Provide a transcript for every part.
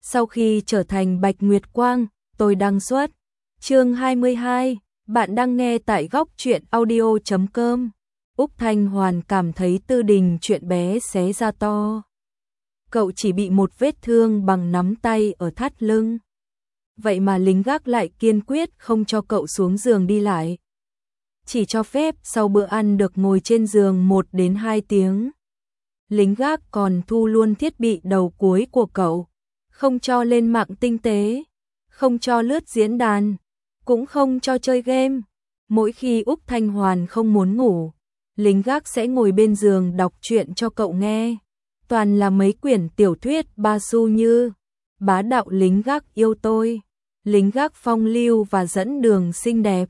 Sau khi trở thành Bạch Nguyệt Quang, tôi đăng xuất. Chương 22, bạn đang nghe tại góc truyện audio.com. Úc Thanh Hoàn cảm thấy Tư Đình chuyện bé xé ra to. Cậu chỉ bị một vết thương bằng nắm tay ở thắt lưng. Vậy mà lính gác lại kiên quyết không cho cậu xuống giường đi lại. Chỉ cho phép sau bữa ăn được ngồi trên giường 1 đến 2 tiếng. Lính gác còn thu luôn thiết bị đầu cuối của cậu. Không cho lên mạng tinh tế, không cho lướt diễn đàn, cũng không cho chơi game. Mỗi khi Úc Thanh Hoàn không muốn ngủ, lính gác sẽ ngồi bên giường đọc truyện cho cậu nghe. Toàn là mấy quyển tiểu thuyết ba xu như Bá đạo lính gác yêu tôi, Lính gác phong lưu và Dẫn đường xinh đẹp,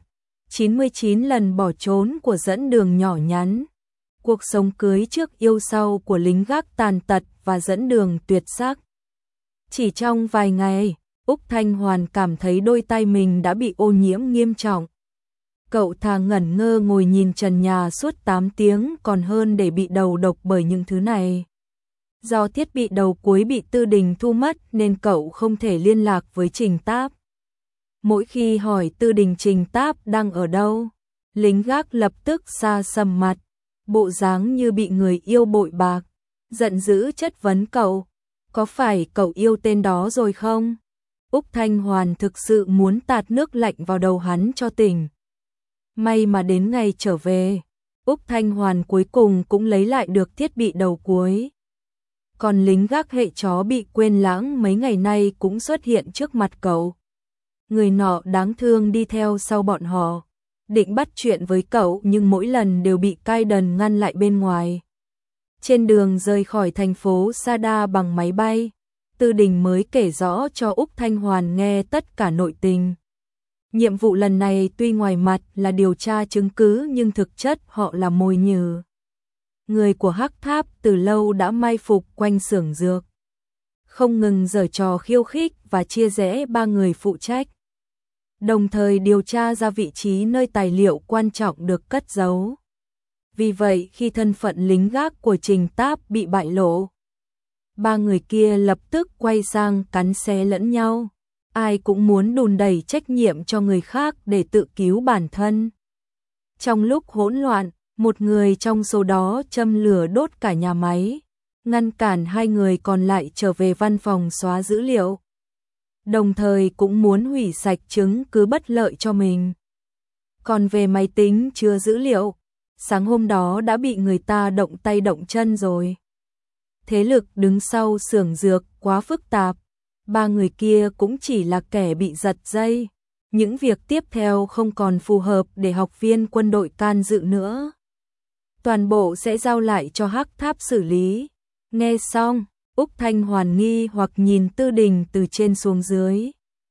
99 lần bỏ trốn của Dẫn đường nhỏ nhắn, Cuộc sống cưới trước yêu sau của Lính gác tàn tật và Dẫn đường tuyệt sắc. Chỉ trong vài ngày, Úc Thanh Hoàn cảm thấy đôi tay mình đã bị ô nhiễm nghiêm trọng. Cậu thà ngẩn ngơ ngồi nhìn trần nhà suốt 8 tiếng còn hơn để bị đầu độc bởi những thứ này. Do thiết bị đầu cuối bị Tư Đình thu mất nên cậu không thể liên lạc với Trình Táp. Mỗi khi hỏi Tư Đình Trình Táp đang ở đâu, lính gác lập tức xa sầm mặt, bộ dáng như bị người yêu bội bạc, giận dữ chất vấn cậu. Có phải cậu yêu tên đó rồi không? Úc Thanh Hoàn thực sự muốn tạt nước lạnh vào đầu hắn cho tỉnh. May mà đến ngày trở về, Úc Thanh Hoàn cuối cùng cũng lấy lại được thiết bị đầu cuối. Còn lính gác hệ chó bị quên lãng mấy ngày nay cũng xuất hiện trước mặt cậu. Người nọ đáng thương đi theo sau bọn họ, định bắt chuyện với cậu nhưng mỗi lần đều bị Kaiden ngăn lại bên ngoài. Trên đường rời khỏi thành phố Sada bằng máy bay, Tư Đình mới kể rõ cho Úc Thanh Hoàn nghe tất cả nội tình. Nhiệm vụ lần này tuy ngoài mặt là điều tra chứng cứ nhưng thực chất họ là mồi nhử. Người của Hắc Tháp từ lâu đã mai phục quanh xưởng dược, không ngừng giở trò khiêu khích và chia rẽ 3 người phụ trách. Đồng thời điều tra ra vị trí nơi tài liệu quan trọng được cất giấu. Vì vậy khi thân phận lính gác của Trình Táp bị bại lộ, 3 người kia lập tức quay sang cắn xé lẫn nhau. Ai cũng muốn đùn đẩy trách nhiệm cho người khác để tự cứu bản thân. Trong lúc hỗn loạn, một người trong số đó châm lửa đốt cả nhà máy, ngăn cản 2 người còn lại trở về văn phòng xóa dữ liệu. Đồng thời cũng muốn hủy sạch chứng cứ bất lợi cho mình. Còn về máy tính chứa dữ liệu, sáng hôm đó đã bị người ta động tay động chân rồi. Thế lực đứng sau xưởng dược quá phức tạp, 3 người kia cũng chỉ là kẻ bị giật dây. Những việc tiếp theo không còn phù hợp để học viên quân đội can dự nữa. Toàn bộ sẽ giao lại cho Hắc Tháp xử lý. Nghe xong, Úc Thanh Hoàn nghi hoặc nhìn Tư Đình từ trên xuống dưới.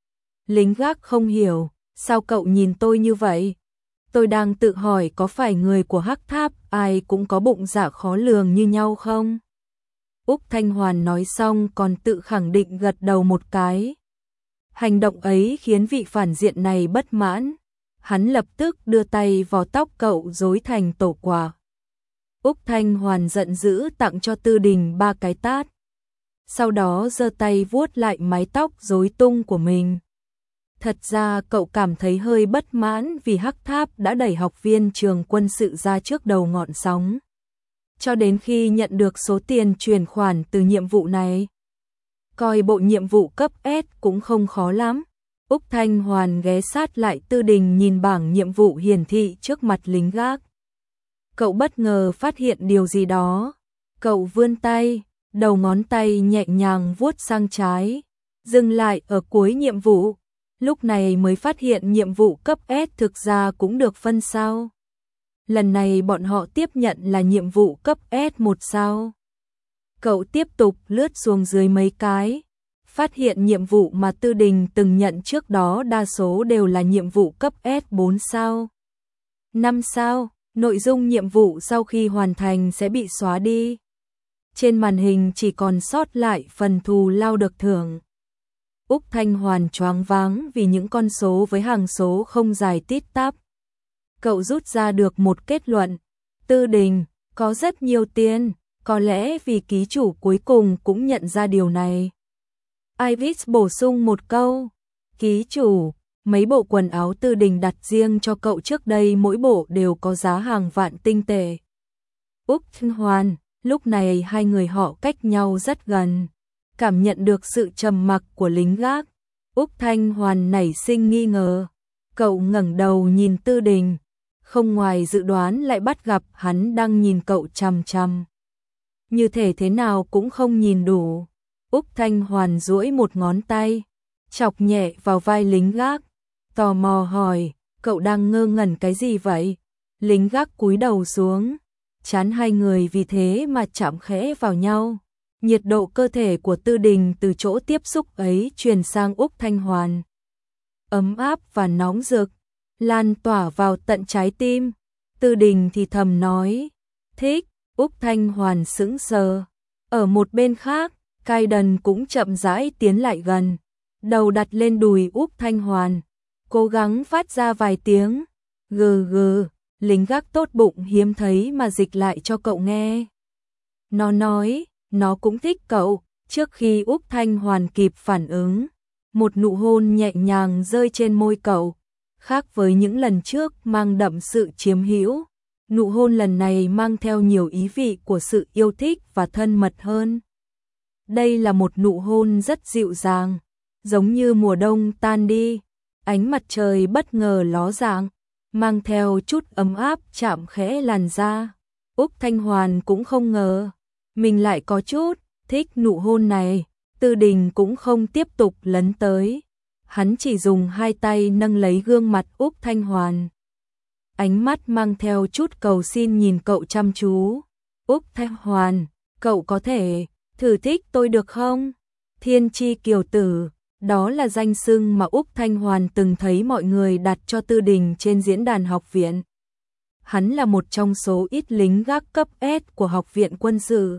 Lính gác không hiểu, sao cậu nhìn tôi như vậy? Tôi đang tự hỏi có phải người của Hắc Tháp ai cũng có bụng dạ khó lường như nhau không? Úc Thanh Hoàn nói xong còn tự khẳng định gật đầu một cái. Hành động ấy khiến vị phản diện này bất mãn. Hắn lập tức đưa tay vào tóc cậu rối thành tổ quả. Úc Thanh Hoàn giận dữ tặng cho Tư Đình 3 cái tát. Sau đó giơ tay vuốt lại mái tóc rối tung của mình. Thật ra cậu cảm thấy hơi bất mãn vì Hắc Tháp đã đẩy học viên trường quân sự ra trước đầu ngọn sóng. Cho đến khi nhận được số tiền chuyển khoản từ nhiệm vụ này. Coi bộ nhiệm vụ cấp S cũng không khó lắm. Úc Thanh Hoàn ghé sát lại Tư Đình nhìn bảng nhiệm vụ hiển thị trước mặt lính gác. Cậu bất ngờ phát hiện điều gì đó. Cậu vươn tay, đầu ngón tay nhẹ nhàng vuốt sang trái, dừng lại ở cuối nhiệm vụ. Lúc này mới phát hiện nhiệm vụ cấp S thực ra cũng được phân sao. Lần này bọn họ tiếp nhận là nhiệm vụ cấp S1 sao. Cậu tiếp tục lướt xuống dưới mấy cái, phát hiện nhiệm vụ mà Tư Đình từng nhận trước đó đa số đều là nhiệm vụ cấp S4 sao. 5 sao, nội dung nhiệm vụ sau khi hoàn thành sẽ bị xóa đi. Trên màn hình chỉ còn sót lại phần thù lao được thưởng. Úc Thanh Hoàn choáng váng vì những con số với hàng số không dài tít tắp. Cậu rút ra được một kết luận, Tư Đình có rất nhiều tiền, có lẽ vì ký chủ cuối cùng cũng nhận ra điều này. Iris bổ sung một câu. Ký chủ, mấy bộ quần áo Tư Đình đặt riêng cho cậu trước đây mỗi bộ đều có giá hàng vạn tinh tệ. Úc Thanh Hoàn, lúc này hai người họ cách nhau rất gần. Cảm nhận được sự trầm mặc của lính gác, Úc Thanh Hoàn nảy sinh nghi ngờ. Cậu ngẩng đầu nhìn Tư Đình, không ngoài dự đoán lại bắt gặp hắn đang nhìn cậu chằm chằm. Như thể thế nào cũng không nhìn đủ. Úc Thanh Hoàn duỗi một ngón tay, chọc nhẹ vào vai lính gác, tò mò hỏi, cậu đang ngơ ngẩn cái gì vậy? Lính gác cúi đầu xuống, trán hai người vì thế mà chạm khẽ vào nhau. Nhiệt độ cơ thể của Tư Đình từ chỗ tiếp xúc ấy truyền sang Úc Thanh Hoàn. Ấm áp và nóng rực, lan tỏa vào tận trái tim. Tư Đình thì thầm nói, thích. Úc Thanh Hoàn sững sờ. Ở một bên khác, Kaiden cũng chậm rãi tiến lại gần, đầu đặt lên đùi Úc Thanh Hoàn, cố gắng phát ra vài tiếng gừ gừ. Lính gác tốt bụng hiếm thấy mà dịch lại cho cậu nghe. Nó nói, nó cũng thích cậu. Trước khi Úc Thanh Hoàn kịp phản ứng, một nụ hôn nhẹ nhàng rơi trên môi cậu. Khác với những lần trước mang đậm sự chiếm hữu, nụ hôn lần này mang theo nhiều ý vị của sự yêu thích và thân mật hơn. Đây là một nụ hôn rất dịu dàng, giống như mùa đông tan đi, ánh mặt trời bất ngờ ló dạng, mang theo chút ấm áp chạm khẽ làn da. Úc Thanh Hoàn cũng không ngờ mình lại có chút thích nụ hôn này. Tư Đình cũng không tiếp tục lấn tới, hắn chỉ dùng hai tay nâng lấy gương mặt Úc Thanh Hoàn. Ánh mắt mang theo chút cầu xin nhìn cậu chăm chú. Úc Thanh Hoàn, cậu có thể thử thích tôi được không? Thiên chi kiều tử, đó là danh xưng mà Úc Thanh Hoàn từng thấy mọi người đặt cho Tư Đình trên diễn đàn học viện. Hắn là một trong số ít lính gác cấp S của học viện quân sự.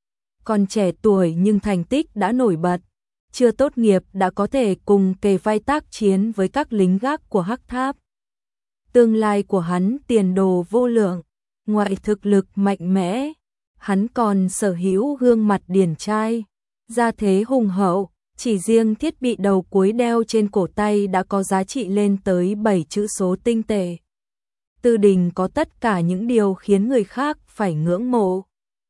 Còn trẻ tuổi nhưng thành tích đã nổi bật, chưa tốt nghiệp đã có thể cùng kề vai tác chiến với các lính gác của Hắc Tháp. Tương lai của hắn tiền đồ vô lượng, ngoại thực lực mạnh mẽ, hắn còn sở hữu gương mặt điển trai, gia thế hùng hậu, chỉ riêng thiết bị đầu cuối đeo trên cổ tay đã có giá trị lên tới 7 chữ số tinh tệ. Tư Đình có tất cả những điều khiến người khác phải ngưỡng mộ.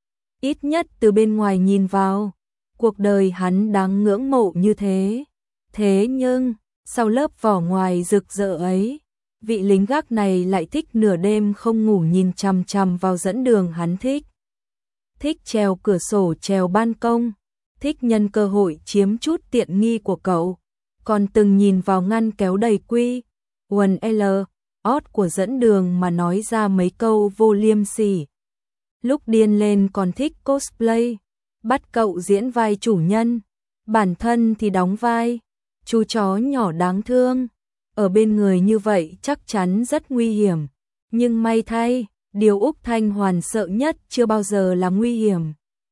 Ít nhất từ bên ngoài nhìn vào, cuộc đời hắn đáng ngưỡng mộ như thế. Thế nhưng, sau lớp vỏ ngoài rực rỡ ấy, vị lính gác này lại thích nửa đêm không ngủ nhìn chằm chằm vào dẫn đường hắn thích. Thích trèo cửa sổ trèo ban công, thích nhân cơ hội chiếm chút tiện nghi của cậu, còn từng nhìn vào ngăn kéo đầy quy, quần L, ót của dẫn đường mà nói ra mấy câu vô liêm sỉ. Lúc điên lên còn thích cosplay, bắt cậu diễn vai chủ nhân, bản thân thì đóng vai chú chó nhỏ đáng thương. Ở bên người như vậy chắc chắn rất nguy hiểm, nhưng may thay, điều Úc Thanh Hoàn sợ nhất chưa bao giờ là nguy hiểm.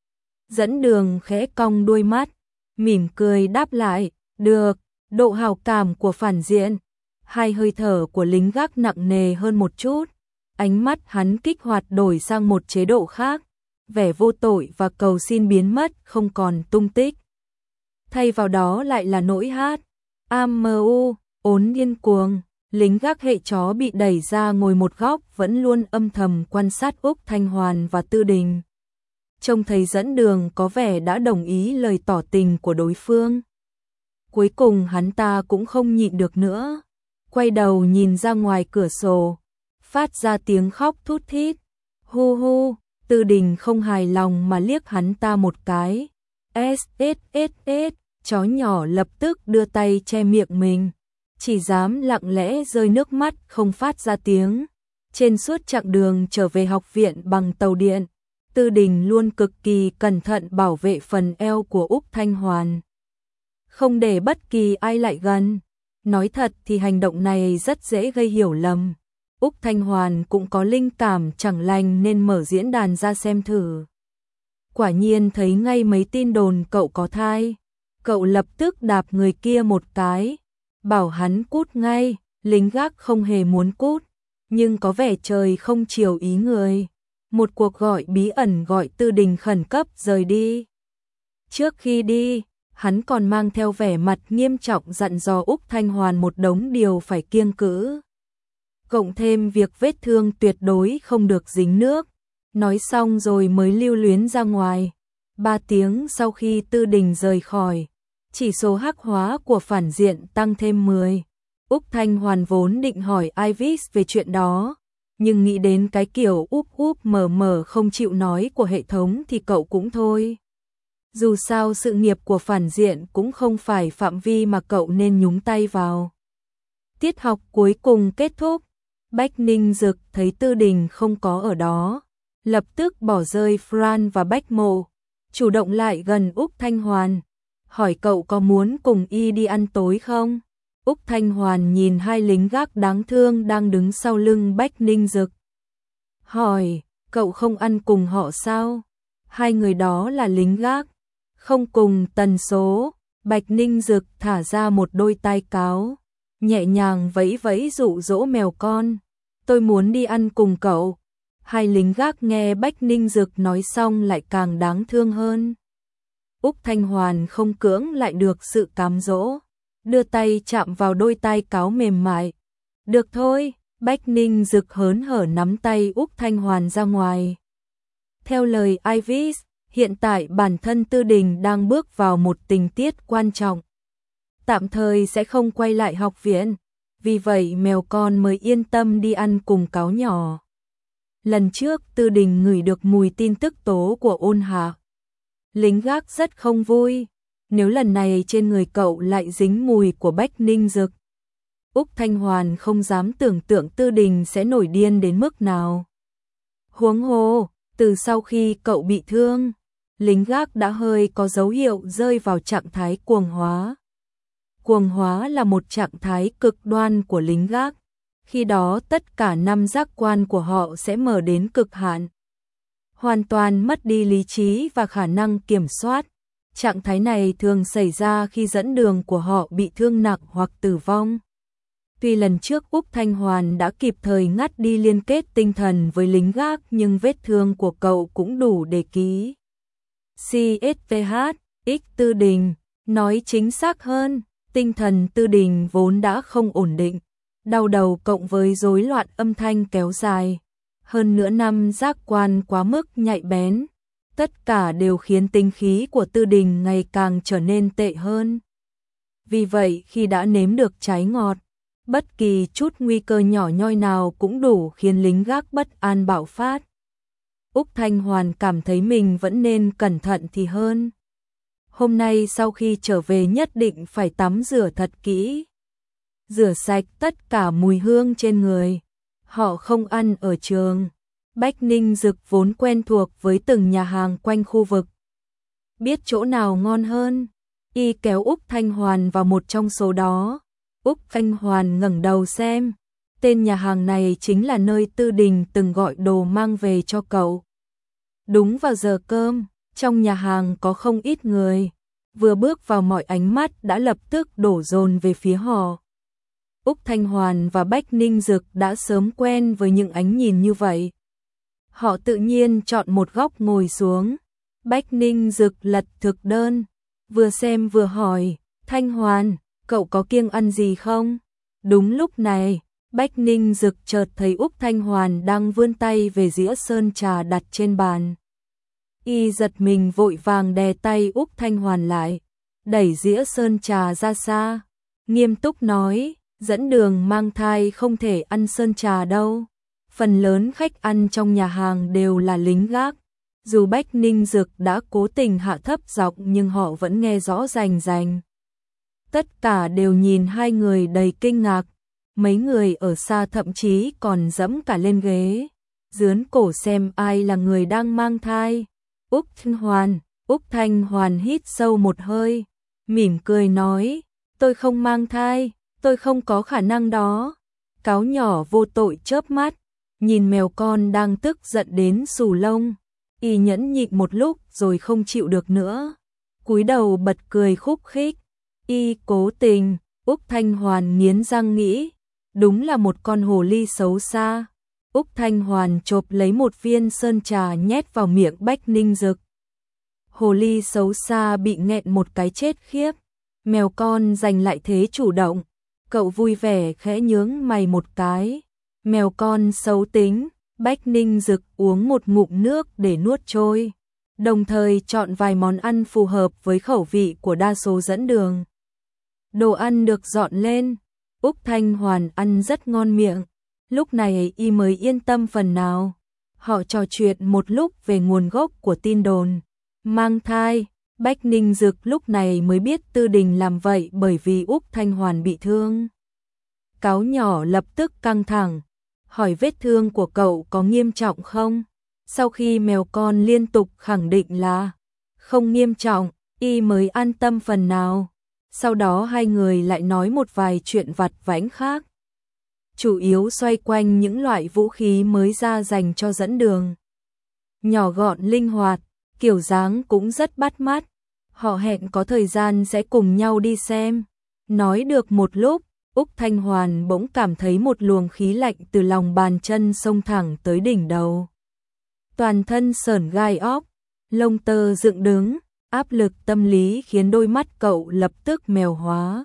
Dẫn đường khẽ cong đuôi mắt, mỉm cười đáp lại, được. Độ hào cảm của phản diện, hai hơi thở của lính gác nặng nề hơn một chút. Ánh mắt hắn kích hoạt đổi sang một chế độ khác, vẻ vô tội và cầu xin biến mất không còn tung tích. Thay vào đó lại là nỗi hát, AMU, ốn điên cuồng. Lính gác hệ chó bị đẩy ra ngồi một góc vẫn luôn âm thầm quan sát Úc Thanh Hoàn và Tư Đình. Trông thấy dẫn đường có vẻ đã đồng ý lời tỏ tình của đối phương. Cuối cùng hắn ta cũng không nhịn được nữa, quay đầu nhìn ra ngoài cửa sổ, phát ra tiếng khóc thút thít. Hu hu. Tư Đình không hài lòng mà liếc hắn ta một cái. SSSS. Chó nhỏ lập tức đưa tay che miệng mình, chỉ dám lặng lẽ rơi nước mắt không phát ra tiếng. Trên suốt chặng đường trở về học viện bằng tàu điện, Tư Đình luôn cực kỳ cẩn thận bảo vệ phần eo của Úc Thanh Hoàn, không để bất kỳ ai lại gần. Nói thật thì hành động này rất dễ gây hiểu lầm. Úc Thanh Hoàn cũng có linh cảm chẳng lành nên mở diễn đàn ra xem thử. Quả nhiên thấy ngay mấy tin đồn cậu có thai. Cậu lập tức đạp người kia một cái, bảo hắn cút ngay. Lính gác không hề muốn cút, nhưng có vẻ trời không chiều ý người. Một cuộc gọi bí ẩn gọi Tư Đình khẩn cấp rời đi. Trước khi đi, hắn còn mang theo vẻ mặt nghiêm trọng dặn dò Úc Thanh Hoàn một đống điều phải kiêng cữ. Cộng thêm việc vết thương tuyệt đối không được dính nước. Nói xong rồi mới lưu luyến ra ngoài. 3 tiếng sau khi Tư Đình rời khỏi, chỉ số hắc hóa của phản diện tăng thêm 10. Úc Thanh Hoàn vốn định hỏi Ivis về chuyện đó, nhưng nghĩ đến cái kiểu úp úp mờ mờ không chịu nói của hệ thống thì cậu cũng thôi. Dù sao sự nghiệp của phản diện cũng không phải phạm vi mà cậu nên nhúng tay vào. Tiết học cuối cùng kết thúc, Bách Ninh Dực thấy Tư Đình không có ở đó, lập tức bỏ rơi Fran và Bách Mộ, chủ động lại gần Úc Thanh Hoàn, hỏi cậu có muốn cùng y đi ăn tối không? Úc Thanh Hoàn nhìn 2 lính gác đáng thương đang đứng sau lưng Bách Ninh Dực. Hỏi, cậu không ăn cùng họ sao? 2 người đó là lính gác, không cùng tần số. Bạch Ninh Dực thả ra một đôi tai cáo, nhẹ nhàng vẫy vẫy dụ dỗ mèo con. Tôi muốn đi ăn cùng cậu. 2 lính gác nghe Bách Ninh Dực nói xong lại càng đáng thương hơn. Úc Thanh Hoàn không cưỡng lại được sự cám dỗ, đưa tay chạm vào đôi tai cáo mềm mại. Được thôi, Bách Ninh Dực hớn hở nắm tay Úc Thanh Hoàn ra ngoài. Theo lời Ivis, hiện tại bản thân Tư Đình đang bước vào một tình tiết quan trọng. Tạm thời sẽ không quay lại học viện, vì vậy mèo con mới yên tâm đi ăn cùng cáo nhỏ. Lần trước Tư Đình ngửi được mùi tin tức tố của Ôn Hạ. Lính gác rất không vui, nếu lần này trên người cậu lại dính mùi của Bách Ninh Dực. Úc Thanh Hoàn không dám tưởng tượng Tư Đình sẽ nổi điên đến mức nào. Huống hồ, từ sau khi cậu bị thương, lính gác đã hơi có dấu hiệu rơi vào trạng thái cuồng hóa. Cuồng hóa là một trạng thái cực đoan của lính gác, khi đó tất cả 5 giác quan của họ sẽ mở đến cực hạn. Hoàn toàn mất đi lý trí và khả năng kiểm soát. Trạng thái này thường xảy ra khi dẫn đường của họ bị thương nặng hoặc tử vong. Tuy lần trước Úc Thanh Hoàn đã kịp thời ngắt đi liên kết tinh thần với lính gác nhưng vết thương của cậu cũng đủ để ký. CSTH, X Tư Đình, nói chính xác hơn, tinh thần Tư Đình vốn đã không ổn định, đau đầu cộng với rối loạn âm thanh kéo dài. Hơn nữa 5 giác quan quá mức nhạy bén, tất cả đều khiến tinh khí của Tư Đình ngày càng trở nên tệ hơn. Vì vậy khi đã nếm được trái ngọt, bất kỳ chút nguy cơ nhỏ nhoi nào cũng đủ khiến lính gác bất an bạo phát. Úc Thanh Hoàn cảm thấy mình vẫn nên cẩn thận thì hơn. Hôm nay sau khi trở về nhất định phải tắm rửa thật kỹ, rửa sạch tất cả mùi hương trên người. Họ không ăn ở trường. Bách Ninh Dực vốn quen thuộc với từng nhà hàng quanh khu vực. Biết chỗ nào ngon hơn, y kéo Úc Thanh Hoàn vào một trong số đó. Úc Thanh Hoàn ngẩng đầu xem, tên nhà hàng này chính là nơi Tư Đình từng gọi đồ mang về cho cậu. Đúng vào giờ cơm, trong nhà hàng có không ít người, vừa bước vào mọi ánh mắt đã lập tức đổ dồn về phía họ. Úc Thanh Hoàn và Bách Ninh Dực đã sớm quen với những ánh nhìn như vậy. Họ tự nhiên chọn một góc ngồi xuống. Bách Ninh Dực lật thực đơn, vừa xem vừa hỏi, Thanh Hoàn, cậu có kiêng ăn gì không? Đúng lúc này, Bách Ninh Dực chợt thấy Úc Thanh Hoàn đang vươn tay về dĩa sơn trà đặt trên bàn. Y giật mình vội vàng đè tay Úc Thanh Hoàn lại, đẩy dĩa sơn trà ra xa, nghiêm túc nói, dẫn đường mang thai không thể ăn sơn trà đâu. Phần lớn khách ăn trong nhà hàng đều là lính gác. Dù Bách Ninh Dực đã cố tình hạ thấp giọng nhưng họ vẫn nghe rõ rành rành. Tất cả đều nhìn 2 người đầy kinh ngạc. Mấy người ở xa thậm chí còn dẫm cả lên ghế, dướn cổ xem ai là người đang mang thai. Úc Thanh Hoàn hít sâu một hơi, mỉm cười nói, tôi không mang thai, tôi không có khả năng đó. Cáo nhỏ vô tội chớp mắt, nhìn mèo con đang tức giận đến xù lông, y nhẫn nhịn một lúc rồi không chịu được nữa, cúi đầu bật cười khúc khích. Y cố tình, Úc Thanh Hoàn nghiến răng nghĩ, đúng là một con hồ ly xấu xa. Úc Thanh Hoàn chộp lấy một viên sơn trà nhét vào miệng Bách Ninh Dực. Hồ ly xấu xa bị nghẹn một cái chết khiếp. Mèo con giành lại thế chủ động. Cậu vui vẻ khẽ nhướng mày một cái. Mèo con xấu tính. Bách Ninh Dực uống một ngụm nước để nuốt trôi, đồng thời chọn vài món ăn phù hợp với khẩu vị của đa số dẫn đường. Đồ ăn được dọn lên, Úc Thanh Hoàn ăn rất ngon miệng, lúc này y mới yên tâm phần nào. Họ trò chuyện một lúc về nguồn gốc của tin đồn mang thai. Bách Ninh Dực lúc này mới biết Tư Đình làm vậy bởi vì Úc Thanh Hoàn bị thương. Cáo nhỏ lập tức căng thẳng, hỏi vết thương của cậu có nghiêm trọng không? Sau khi mèo con liên tục khẳng định là không nghiêm trọng, y mới an tâm phần nào. Sau đó hai người lại nói một vài chuyện vặt vãnh khác, chủ yếu xoay quanh những loại vũ khí mới ra dành cho dẫn đường. Nhỏ gọn linh hoạt, kiểu dáng cũng rất bắt mắt. Họ hẹn có thời gian sẽ cùng nhau đi xem. Nói được một lúc, Úc Thanh Hoàn bỗng cảm thấy một luồng khí lạnh từ lòng bàn chân xông thẳng tới đỉnh đầu. Toàn thân sởn gai óc, lông tơ dựng đứng, áp lực tâm lý khiến đôi mắt cậu lập tức mèo hóa,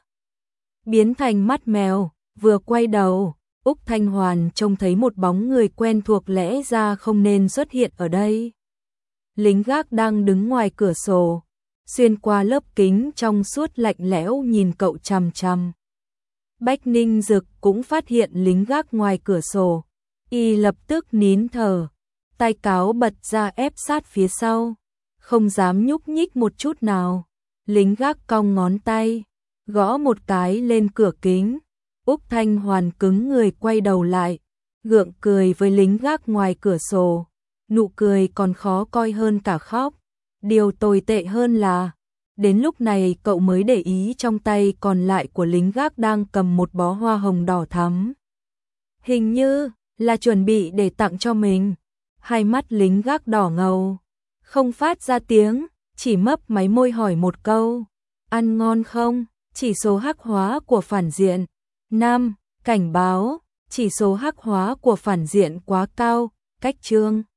biến thành mắt mèo. Vừa quay đầu, Úc Thanh Hoàn trông thấy một bóng người quen thuộc lẽ ra không nên xuất hiện ở đây. Lính gác đang đứng ngoài cửa sổ, xuyên qua lớp kính trong suốt lạnh lẽo nhìn cậu chằm chằm. Bách Ninh Dực cũng phát hiện lính gác ngoài cửa sổ, y lập tức nín thở, tay cáo bật ra ép sát phía sau, không dám nhúc nhích một chút nào. Lính gác cong ngón tay, gõ một cái lên cửa kính. Úc Thanh Hoàn cứng người quay đầu lại, gượng cười với lính gác ngoài cửa sổ, nụ cười còn khó coi hơn cả khóc. Điều tồi tệ hơn là, đến lúc này cậu mới để ý trong tay còn lại của lính gác đang cầm một bó hoa hồng đỏ thắm. Hình như là chuẩn bị để tặng cho mình. Hai mắt lính gác đỏ ngầu, không phát ra tiếng, chỉ mấp máy môi hỏi một câu. Ăn ngon không? Chỉ số hắc hóa của phản diện. 5. Cảnh báo, chỉ số hắc hóa của phản diện quá cao, cách chương.